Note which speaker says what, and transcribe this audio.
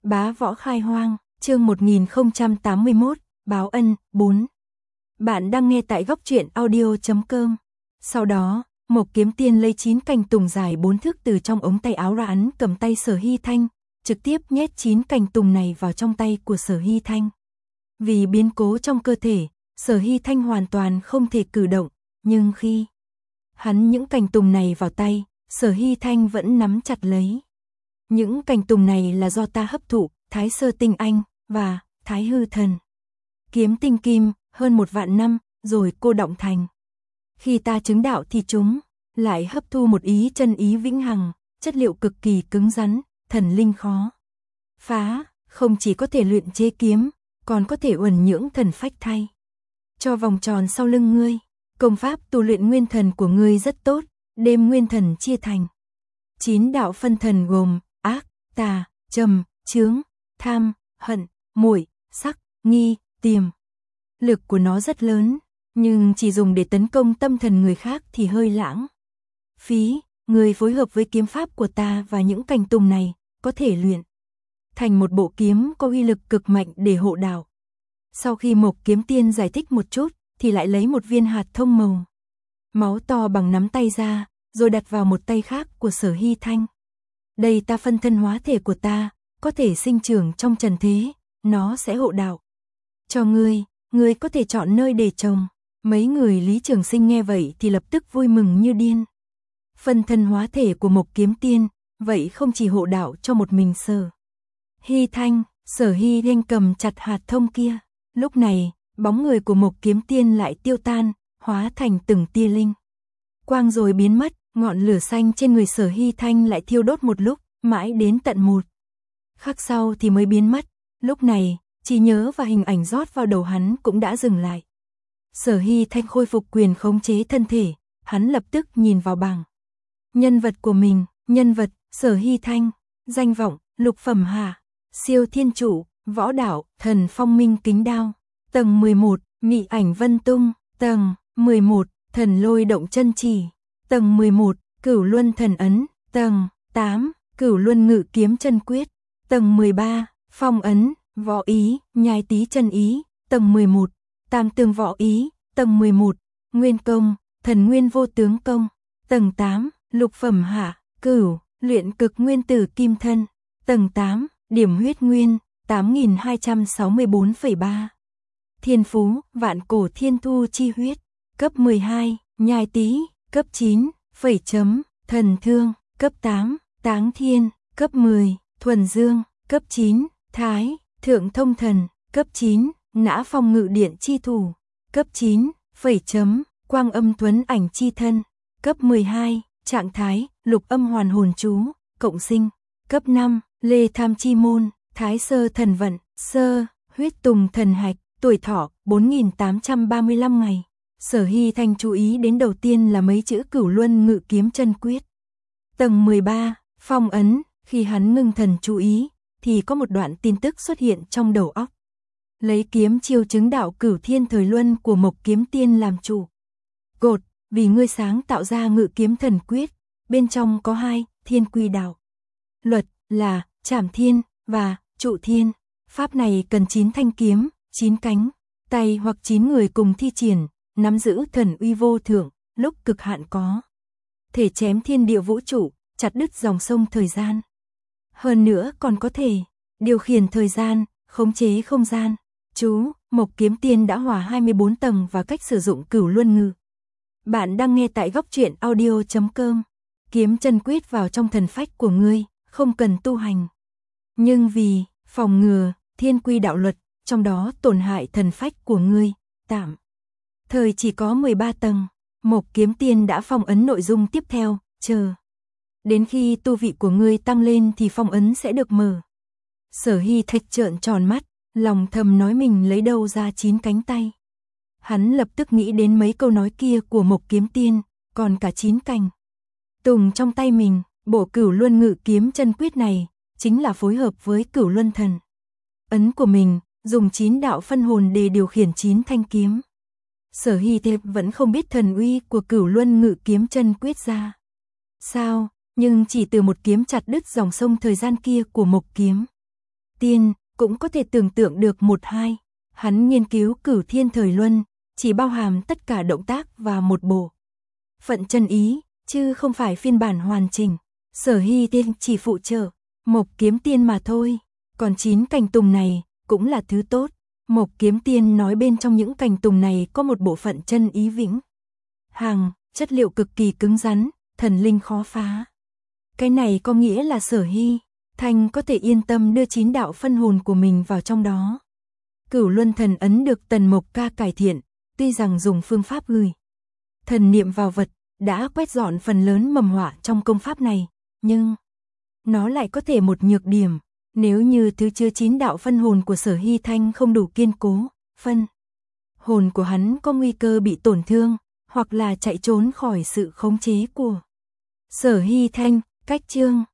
Speaker 1: Bá võ khai hoang, chương 1081, báo ân, 4. Bạn đang nghe tại góc truyện audio.com. Sau đó, Mộc Kiếm Tiên lấy 9 cành tùng dài 4 thước từ trong ống tay áo ra ấn cầm tay Sở Hy Thanh, trực tiếp nhét 9 cành tùng này vào trong tay của Sở Hy Thanh. Vì biến cố trong cơ thể, Sở Hy Thanh hoàn toàn không thể cử động, nhưng khi hắn những cành tùng này vào tay, Sở Hy Thanh vẫn nắm chặt lấy. Những cành tùng này là do ta hấp thụ, Thái Sơ Tinh Anh và Thái Hư Thần Kiếm Tinh Kim hơn 1 vạn năm rồi cô đọng thành. Khi ta chứng đạo thì chúng lại hấp thu một ý chân ý vĩnh hằng, chất liệu cực kỳ cứng rắn, thần linh khó phá, không chỉ có thể luyện chế kiếm, còn có thể uẩn nhưỡng thần phách thay cho vòng tròn sau lưng ngươi. Công pháp tu luyện nguyên thần của ngươi rất tốt, đêm nguyên thần chia thành 9 đạo phân thần gồm ác, tà, trầm, chướng, tham, hận, muội, sắc, nghi, tiềm. Lực của nó rất lớn, nhưng chỉ dùng để tấn công tâm thần người khác thì hơi lãng phí. Người phối hợp với kiếm pháp của ta và những cành tùng này có thể luyện thành một bộ kiếm có uy lực cực mạnh để hộ đạo. Sau khi Mộc Kiếm Tiên giải thích một chút, thì lại lấy một viên hạt thông màu máu to bằng nắm tay ra, rồi đặt vào một tay khác của Sở Hy Thanh. Đây ta phân thân hóa thể của ta, có thể sinh trưởng trong trần thế, nó sẽ hộ đạo cho ngươi có thể chọn nơi để trồng. Mấy người Lý Trường Sinh nghe vậy thì lập tức vui mừng như điên. Phân thân hóa thể của Mộc Kiếm Tiên, vậy không chỉ hộ đạo cho một mình Sở Hy Thanh, Sở Hy Thanh cầm chặt hạt thông kia. Lúc này, bóng người của Mộc Kiếm Tiên lại tiêu tan, hóa thành từng tia linh quang rồi biến mất. Ngọn lửa xanh trên người Sở Hy Thanh lại thiêu đốt một lúc, mãi đến tận 1 khắc sau thì mới biến mất. Lúc này, trí nhớ và hình ảnh rót vào đầu hắn cũng đã dừng lại. Sở Hy Thanh khôi phục quyền khống chế thân thể, hắn lập tức nhìn vào bảng nhân vật của mình. Nhân vật, Sở Hy Thanh, danh vọng, lục phẩm hạ, siêu thiên chủ, võ đạo, thần phong minh kính đao. Tầng 11, mị ảnh vân tung. Tầng 11, thần lôi động chân chỉ. Tầng 11, cửu luân thần ấn. Tầng 8, cửu luân ngự kiếm chân quyết. Tầng 13, phong ấn, võ ý, nhai tí chân ý. Tầng 11, tam tường võ ý. Tầng 11, nguyên công, thần nguyên vô tướng công. Tầng 8, lục phẩm hạ, cửu, luyện cực nguyên tử kim thân. Tầng 8, điểm huyết nguyên, 8264,3. Thiên phú, vạn cổ thiên thu chi huyết. Cấp 12, nhai tí. Cấp 9, phẩy chấm, thần thương. Cấp 8, táng thiên. Cấp 10, thuần dương. Cấp 9, thái, thượng thông thần. Cấp 9, nã phong ngự điện chi thủ. Cấp 9, phẩy chấm, quang âm tuấn ảnh chi thân. Cấp 12, trạng thái, lục âm hoàn hồn chú, cộng sinh. Cấp 5, lê tham chi môn, thái sơ thần vận, sơ, huyết tùng thần hạch, tuổi thọ 4835 ngày. Sở Hy Thanh chú ý đến đầu tiên là mấy chữ cửu luân ngự kiếm chân quyết. Tầng 13, phong ấn, khi hắn ngưng thần chú ý, thì có một đoạn tin tức xuất hiện trong đầu óc. Lấy kiếm chiêu chứng đạo cửu thiên thời luân của Mộc Kiếm Tiên làm chủ cột, vì ngươi sáng tạo ra ngự kiếm thần quyết, bên trong có 2 thiên quy đạo luật là trảm thiên và trụ thiên. Pháp này cần 9 thanh kiếm, 9 cánh tay hoặc 9 người cùng thi triển, nắm giữ thần uy vô thượng, lúc cực hạn có thể chém thiên địa vũ trụ, chặt đứt dòng sông thời gian. Hơn nữa còn có thể điều khiển thời gian, khống chế không gian. Chú, Mộc Kiếm Tiên đã hòa 24 tầng và cách sử dụng cửu luân ngự. Bạn đang nghe tại góc truyện audio.com. Kiếm chân quyết vào trong thần phách của ngươi, không cần tu hành. Nhưng vì phòng ngừa thiên quy đạo luật, trong đó tổn hại thần phách của ngươi, tạm thời chỉ có 13 tầng. Mộc Kiếm Tiên đã phong ấn nội dung tiếp theo, chờ đến khi tu vị của ngươi tăng lên thì phong ấn sẽ được mở. Sở Hy Thạch trợn tròn mắt, lòng thầm nói mình lấy đâu ra 9 cánh tay. Hắn lập tức nghĩ đến mấy câu nói kia của Mộc Kiếm Tiên, còn cả 9 cành tùng trong tay mình. Bộ cửu luân ngự kiếm chân quyết này chính là phối hợp với cửu luân thần ấn của mình, dùng 9 đạo phân hồn để điều khiển 9 thanh kiếm. Sở Hy Thệp vẫn không biết thần uy của cửu luân ngự kiếm chân quyết ra sao, nhưng chỉ từ một kiếm chặt đứt dòng sông thời gian kia của Mộc Kiếm tiên, cũng có thể tưởng tượng được một hai. Hắn nghiên cứu Cửu Thiên Thời Luân, chỉ bao hàm tất cả động tác và một bộ phận chân ý, chứ không phải phiên bản hoàn chỉnh. Sở Hy Tiên chỉ phụ trợ Mộc Kiếm Tiên mà thôi, còn 9 cành tùng này cũng là thứ tốt. Mộc Kiếm Tiên nói bên trong những cành tùng này có một bộ phận chân ý vĩnh hằng, chất liệu cực kỳ cứng rắn, thần linh khó phá. Cái này có nghĩa là Sở Hy Thanh có thể yên tâm đưa 9 đạo phân hồn của mình vào trong đó. Cửu Luân Thần Ấn được Tần Mộc Ca cải thiện, tuy rằng dùng phương pháp gửi thần niệm vào vật, đã quét dọn phần lớn mầm họa trong công pháp này, nhưng nó lại có thể một nhược điểm, nếu như thứ chứa 9 đạo phân hồn của Sở Hy Thanh không đủ kiên cố, phân hồn của hắn có nguy cơ bị tổn thương, hoặc là chạy trốn khỏi sự khống chế của Sở Hy Thanh. Cách chương